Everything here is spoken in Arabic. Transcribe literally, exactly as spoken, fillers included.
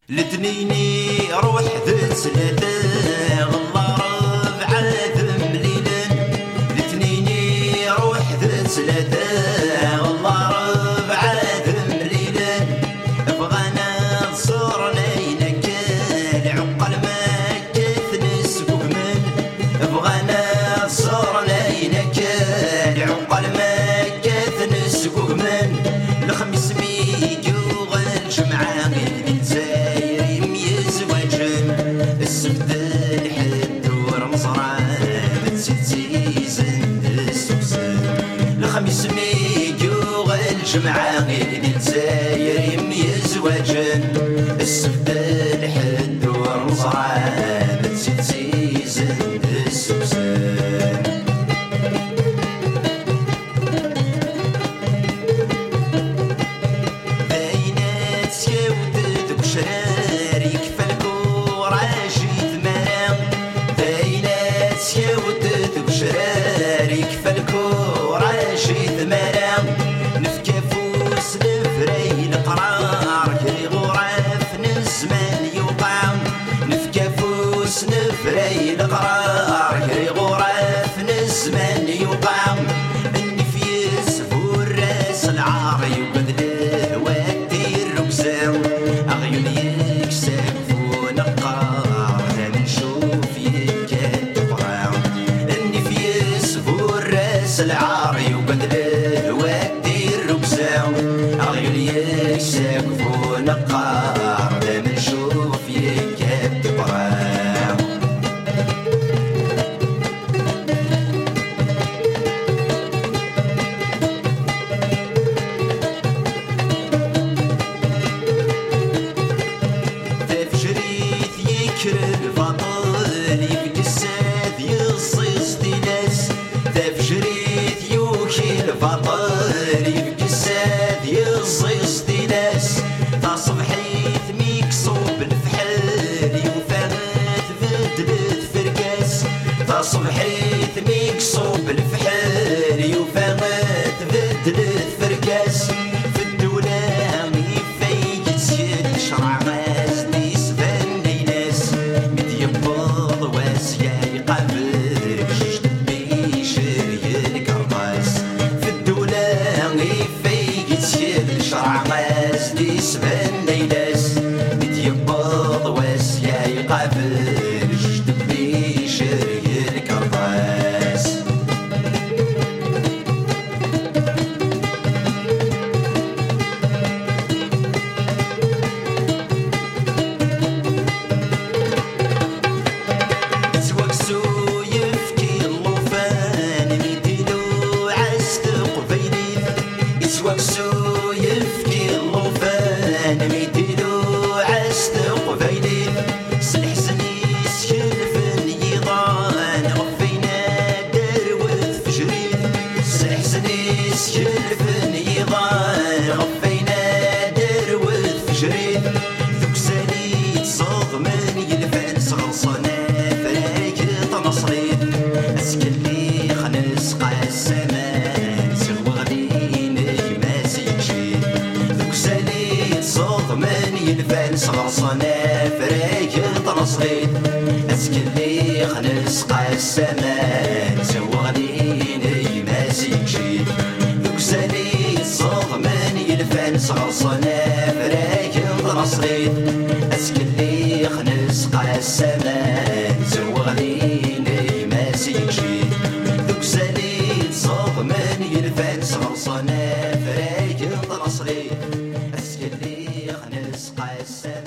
لتنيني روح ذات ثلاثة غلا ربعة ذم ليلا. لتنيني روح ذات ثلاثة غلا ربعة ذم ليلا. بغانا نصور لينا كالعقل ما كثنس بوكمن. بغانا نصور لينا كالعقل ما كثنس بوكمن. الخميس ميجو غالجمعة زاير يميز وجن. السبت الحد ورمزران تزيد زيزن السوسن. الخميس ميجو غالجمعة غير زاير يميز وجن. السبت الحد ورمزران تزيد زيزن السوسن. نفري القرار كري غرف نزمن يقام. اني في سفور راس العار يبذله ودير ركزان. اغيون يكسفون القرار ثاني نشوف يكتبرا. اني في سفور راس العار يبذله ودير ركزان. اغيون يكسفون القرار ثاني نشوف يكتبرا. الفضل يبقى الساد يصيص ديناس. تفجريت يوكي الفضل يبقى الساد يصيص ديناس. تصبحيت ميكسوب الفحال يوفات بدلت فرقاس. تصبحيت ميكسوب الفحال يوفات بدلت فرقاس. في الدولة يفيد سيد شرع ماز ديس فني ناس. يبض واسيا يقابل بيشر يلقرطاس. في الدولة يفيد سيد شرع ماز ديس فني ناس. يبض واسيا يقابل بيشر يلقرطاس. وكسو يفكي اللوفان ميديلو عستق قبيلين. سلحسنيس يلفن يضان غفينا دروث فجرين. سلحسنيس يلفن يضان غفينا دروث فجرين. ذوك ساليت صدمن يلفن صغصنا فراك تنصرين. اسكلي خنس قاسمان من يلفن صغرصنا فراك تنصريد. اسكلي خنس قاسمان سوغلين يماسيك شيد. ذوك ساليت صوت من يلفن صغرصنا فراك تنصريد. اسكلي خنس قاسمان سوغلين يماسيك شيد. ذوك ساليت صوت من يلفن صغرصنا فراك تنصريد. اسكلي خنس قاسمان